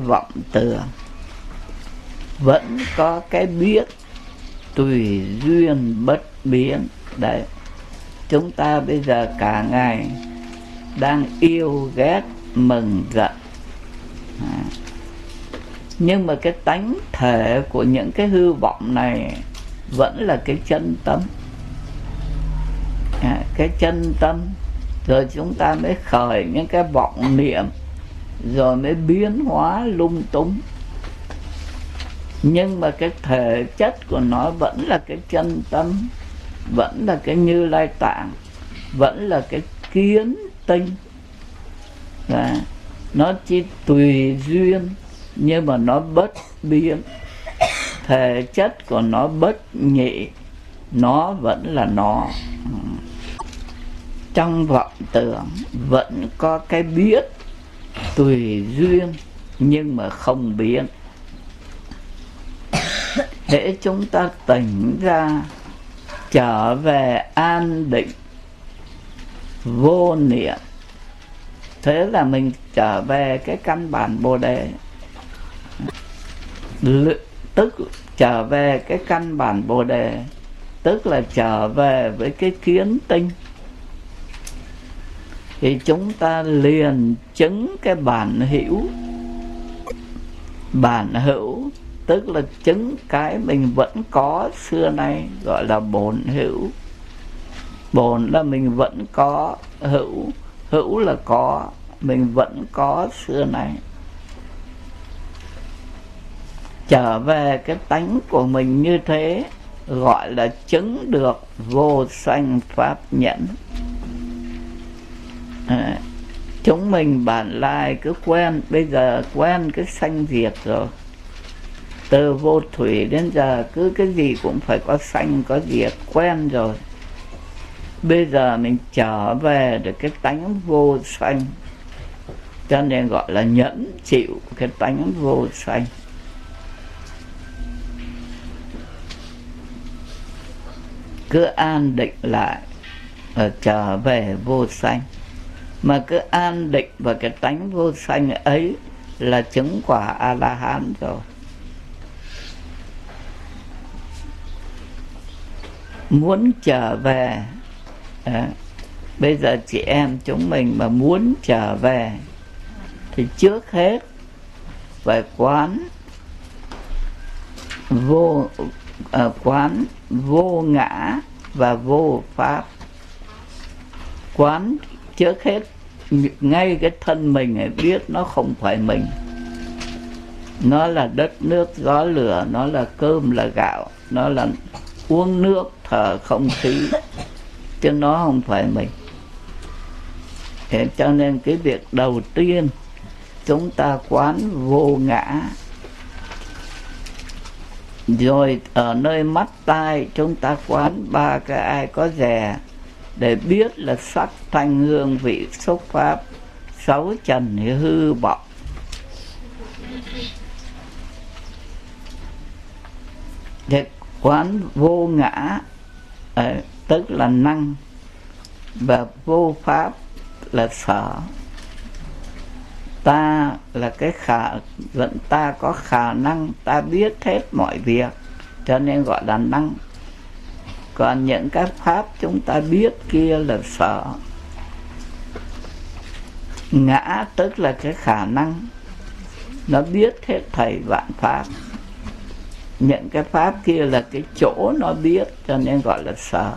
vọng tưởng, vẫn có cái biết tùy duyên bất biến. Đấy, chúng ta bây giờ cả ngày đang yêu ghét mừng giận, nhưng mà cái tánh thể của những cái hư vọng này vẫn là cái chân tâm. Cái chân tâm, rồi chúng ta mới khởi những cái vọng niệm, rồi mới biến hóa lung tung. Nhưng mà cái thể chất của nó vẫn là cái chân tâm, vẫn là cái Như Lai Tạng, vẫn là cái kiến tinh. Nó chỉ tùy duyên, nhưng mà nó bất biến. Thể chất của nó bất nhị, nó vẫn là nó. Trong vọng tưởng vẫn có cái biết tùy duyên, nhưng mà không biến. Hễ chúng ta tỉnh ra, trở về an định vô niệm, thế là mình trở về cái căn bản Bồ Đề. Tức trở về cái căn bản Bồ Đề, tức là trở về với cái kiến tinh, thì chúng ta liền chứng cái bản hữu. Bản hữu tức là chứng cái mình vẫn có xưa nay, gọi là bổn hữu. Bổn là mình vẫn có, hữu, hữu là có, mình vẫn có xưa nay. Trở về cái tánh của mình như thế gọi là chứng được vô sanh pháp nhẫn. Chúng mình bản lai cứ quen, bây giờ quen cái sanh diệt rồi. Từ vô thủy đến giờ cứ cái gì cũng phải có sanh có diệt, quen rồi. Bây giờ mình trở về được cái tánh vô sanh, cho nên gọi là nhẫn chịu cái tánh vô sanh. Cứ an định lại, trở về vô sanh. Mà cứ an định vào cái tánh vô sanh ấy là chứng quả A-la-hán rồi. Muốn trở về, bây giờ chị em chúng mình mà muốn trở về thì trước hết phải quán vô ngã và vô pháp. Quán trước hết ngay cái thân mình ấy, biết nó không phải mình, nó là đất nước gió lửa, nó là cơm là gạo, nó là uống nước thở không khí, chứ nó không phải mình. Thế cho nên cái việc đầu tiên chúng ta quán vô ngã, rồi ở nơi mắt tai chúng ta quán ba cái ai có dè, để biết là sắc thanh hương vị xúc pháp, sáu trần hư vọng. Thế quán vô ngã tức là năng, và vô pháp là sở. Ta là cái ta có khả năng, ta biết hết mọi việc, cho nên gọi là năng. Còn những cái pháp chúng ta biết kia là sở. Ngã tức là cái khả năng, nó biết hết thảy vạn pháp. Những cái pháp kia là cái chỗ nó biết, cho nên gọi là sở.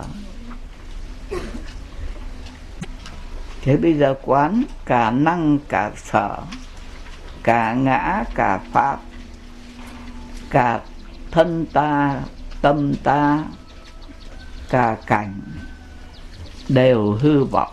Thế bây giờ quán cả năng cả sở, cả ngã cả pháp, cả thân ta, tâm ta, cả cảnh đều hư vọng.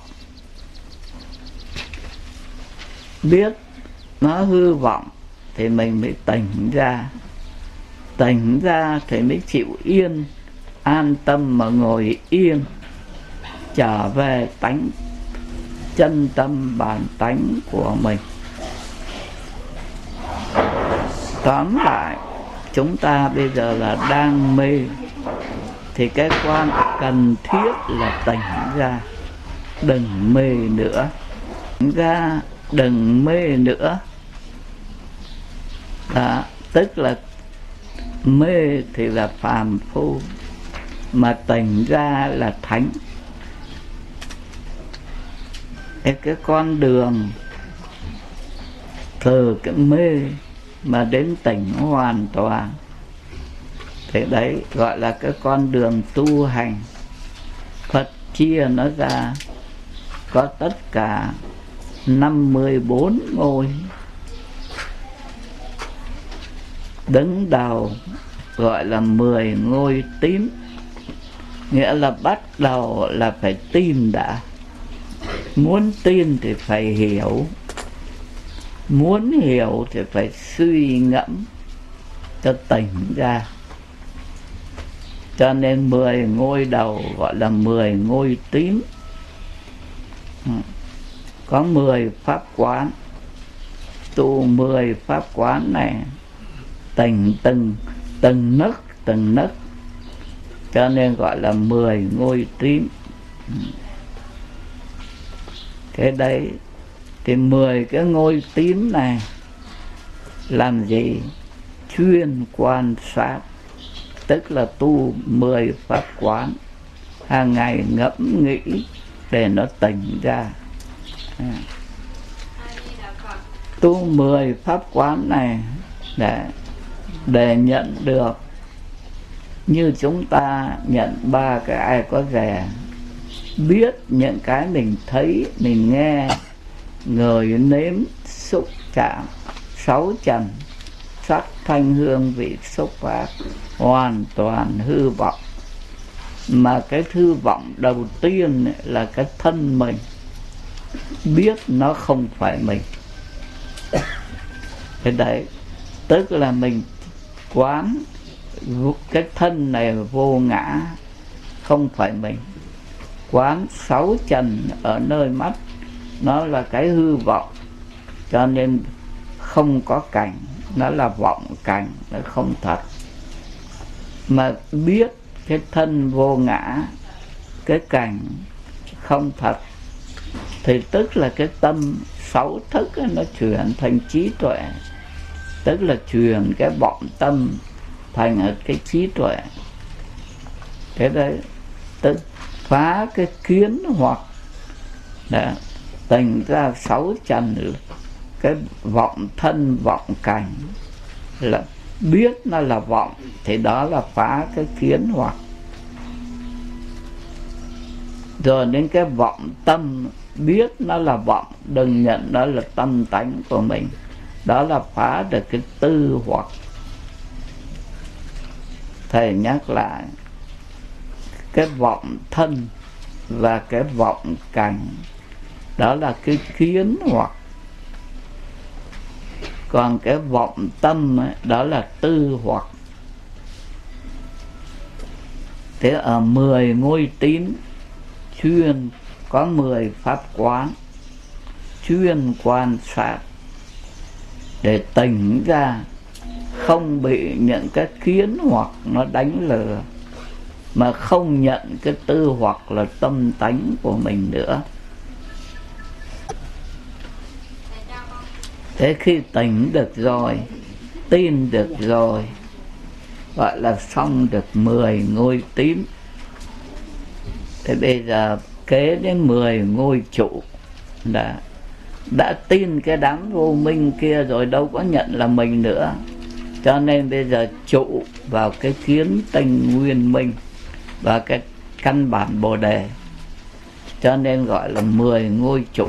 Biết nó hư vọng thì mình mới tỉnh ra. Tỉnh ra thì mới chịu yên, an tâm mà ngồi yên, trở về tánh chân tâm bản tánh của mình. Tóm lại, chúng ta bây giờ là đang mê, thì cái quan cần thiết là tỉnh ra, đừng mê nữa. Tỉnh ra, đừng mê nữa. Đó, tức là mê thì là phàm phu, mà tỉnh ra là thánh. Cái con đường từ cái mê mà đến tỉnh hoàn toàn, thì đấy gọi là cái con đường tu hành. Phật chia nó ra có tất cả 54 ngôi. Đứng đầu gọi là 10 ngôi tím, nghĩa là bắt đầu là phải tin đã. Muốn tin thì phải hiểu, muốn hiểu thì phải suy ngẫm cho tỉnh ra. Cho nên 10 ngôi đầu gọi là 10 ngôi tím. Có 10 pháp quán. Tu 10 pháp quán này tỉnh từng nấc, cho nên gọi là 10 ngôi tím. Cái đấy thì 10 cái ngôi tím này làm gì? Chuyên quan sát, tức là tu 10 pháp quán, hàng ngày ngẫm nghĩ để nó tỉnh ra. Tu 10 pháp quán này để nhận được, như chúng ta nhận 3 cái ai có rẻ, biết những cái mình thấy, mình nghe, ngửi, nếm, xúc, chạm, 6 trần, sắc, thanh, hương, vị, xúc, pháp, hoàn toàn hư vọng. Mà cái hư vọng đầu tiên là cái thân mình, biết nó không phải mình. Thế đấy, tức là mình quán cái thân này vô ngã, không phải mình. Quán 6 trần ở nơi mắt, nó là cái hư vọng, cho nên không có cảnh, nó là vọng cảnh, nó không thật. Mà biết cái thân vô ngã, cái cảnh không thật, thì tức là cái tâm 6 thức ấy, nó chuyển thành trí tuệ, tức là chuyển cái vọng tâm thành cái trí tuệ. Thế đấy, tức phá cái kiến hoặc đã thành ra 6 trần, cái vọng thân vọng cảnh, là biết nó là vọng thì đó là phá cái kiến hoặc. Rồi đến cái vọng tâm, biết nó là vọng, đừng nhận nó là tâm tánh của mình, đó là phá được cái tư hoặc. Thầy nhắc lại, cái vọng thân và cái vọng cảnh, đó là cái kiến hoặc. Còn cái vọng tâm ấy, đó là tư hoặc. Thế ở 10 ngôi tím chuyên có 10 pháp quán, chuyên quan sát để tỉnh ra, không bị những cái kiến hoặc nó đánh lừa, mà không nhận cái tư hoặc là tâm tánh của mình nữa. Thế khi tỉnh được rồi, tin được rồi, gọi là xong được 10 ngôi tím. Thế bây giờ kế đến 10 ngôi trụ, đã tin cái đám vô minh kia rồi, đâu có nhận là mình nữa. Cho nên bây giờ trụ vào cái kiến tịnh nguyên minh và cái căn bản bồ đề, cho nên gọi là 10 ngôi trụ.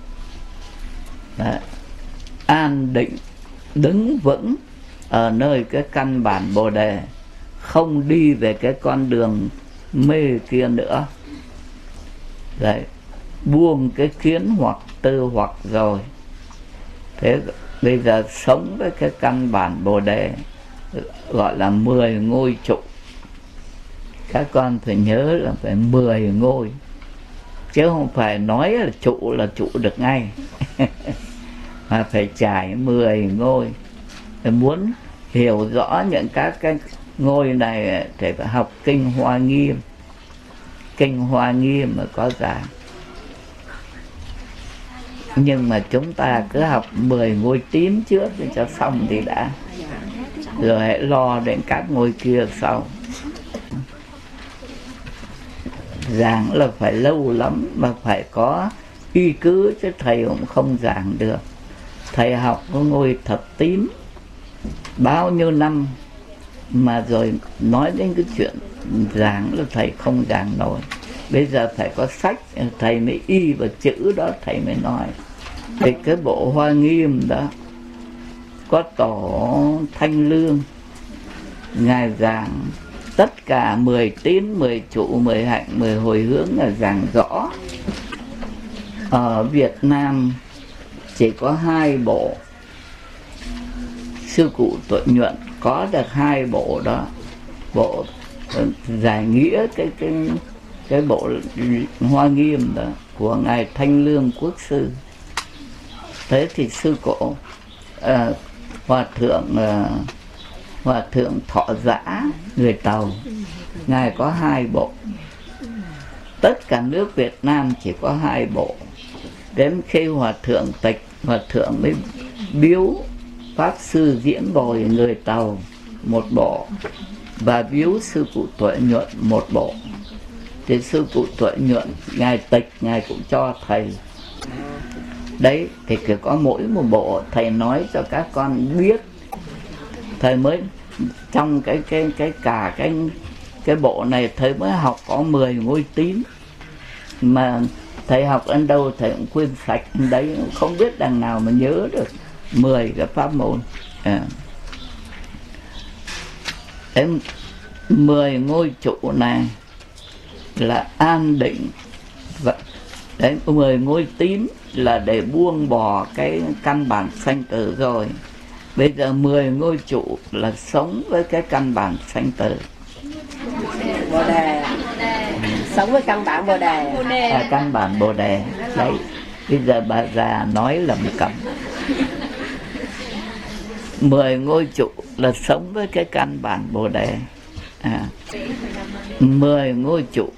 Đấy. An định đứng vững ở nơi cái căn bản bồ đề, không đi về cái con đường mê kia nữa. Đấy, buông cái kiến hoặc tư hoặc rồi, thế bây giờ sống với cái căn bản bồ đề, gọi là 10 ngôi trụ. Các con phải nhớ là phải 10 ngôi, chứ không phải nói là trụ được ngay. Mà phải trải 10 ngôi. Muốn hiểu rõ những các cái ngôi này thì phải học Kinh Hoa Nghiêm. Kinh Hoa Nghiêm mà có giảng. Nhưng mà chúng ta cứ học 10 ngôi tín trước cho xong thì đã, rồi hãy lo đến các ngôi kia sau. Giảng là phải lâu lắm mà phải có y cứ, chứ thầy cũng không giảng được. Thầy học có ngôi thập tín bao nhiêu năm mà rồi nói đến cái chuyện giảng là thầy không giảng nổi. Bây giờ phải có sách thầy mới y vào chữ đó thầy mới nói. Thì cái bộ Hoa Nghiêm đó có tổ Thanh Lương, ngài giảng tất cả 10 tín, 10 trụ, 10 hạnh, 10 hồi hướng là giảng rõ. Ở Việt Nam chỉ có 2 bộ. Sư cụ Tuệ Nhuận có được 2 bộ đó. Bộ giải nghĩa cái bộ Hoa Nghiêm đó của ngài Thanh Lương Quốc sư. Thế thì sư cổ Hòa thượng Thọ Giã người Tàu, ngài có 2 bộ. Tất cả nước Việt Nam chỉ có 2 bộ. Đến khi Hòa thượng tịch, Hòa thượng mới biếu Pháp sư Diễn Bồi người Tàu 1 bộ và biếu sư cụ Tuệ Nhuận 1 bộ. Thì sư cụ Tuệ Nhuận ngài tịch, ngài cũng cho thầy. Đấy thì chỉ có mỗi 1 bộ, thầy nói cho các con biết. Thầy mới trong cái bộ này thầy mới học có 10 ngôi tín, mà thầy học ở đâu thầy cũng quên sạch đấy, không biết đằng nào mà nhớ được 10 cái pháp môn. 10 ngôi trụ này là an định, và đấy 10 ngôi tín là để buông bỏ cái căn bản sanh tử rồi. Bây giờ 10 ngôi trụ là sống với cái căn bản sanh tử. Bồ đề. Sống với căn bản Bồ đề. Căn bản Bồ đề. Đấy. Bây giờ bà già nói lẩm cẩm. 10 ngôi trụ là sống với cái căn bản Bồ đề. 10 ngôi trụ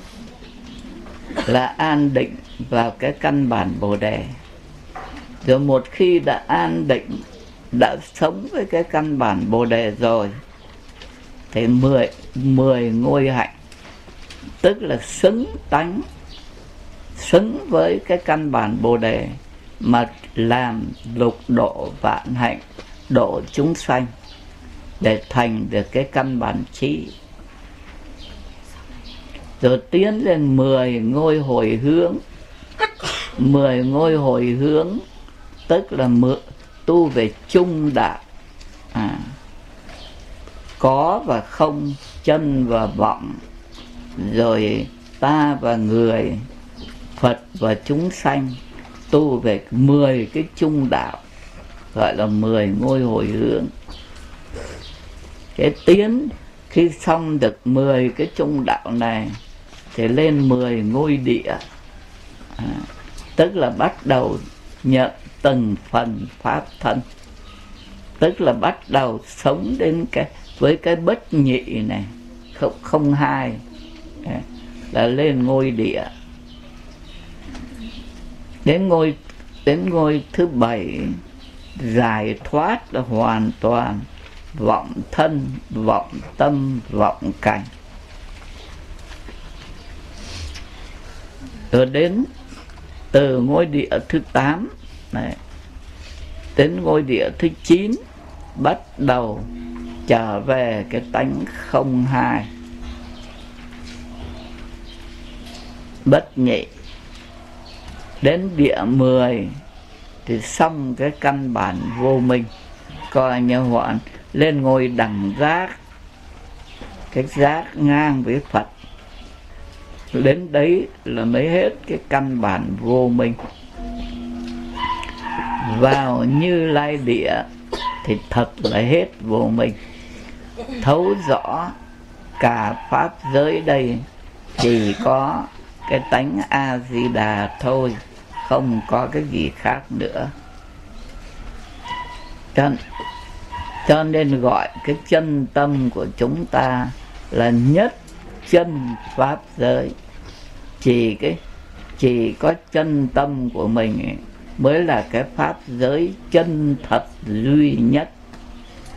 là an định vào cái căn bản Bồ đề. Rồi một khi đã an định, đã sống với cái căn bản Bồ đề rồi, thì 10 ngôi hạnh, tức là xứng tánh, xứng với cái căn bản Bồ đề mà làm lục độ vạn hạnh, độ chúng sanh để thành được cái căn bản trí. Rồi tiến lên 10 ngôi hồi hướng. 10 ngôi hồi hướng tức là tu về trung đạo, có và không, chân và vọng, rồi ta và người, Phật và chúng sanh, tu về 10 cái trung đạo, gọi là 10 ngôi hồi hướng. Cái tiến khi xong được 10 cái trung đạo này thì lên 10 ngôi địa, tức là bắt đầu nhận từng phần pháp thân, tức là bắt đầu sống đến với cái bất nhị này, không hai, là lên ngôi địa. Đến ngôi thứ 7 giải thoát là hoàn toàn vọng thân, vọng tâm, vọng cảnh. Rồi đến từ ngôi địa thứ 8 này, đến ngôi địa thứ 9 bắt đầu trở về cái tánh không hai, bất nhị. Đến địa 10 thì xong cái căn bản vô minh, coi như hoạn lên ngôi đẳng giác, cái giác ngang với Phật. Đến đấy là mới hết cái căn bản vô minh. Vào Như Lai địa thì thật là hết vô minh, thấu rõ cả pháp giới đây chỉ có cái tánh A Di Đà thôi, không có cái gì khác nữa. Cho nên gọi cái chân tâm của chúng ta là nhất chân pháp giới. Chỉ có chân tâm của mình ấy, mới là cái pháp giới chân thật duy nhất.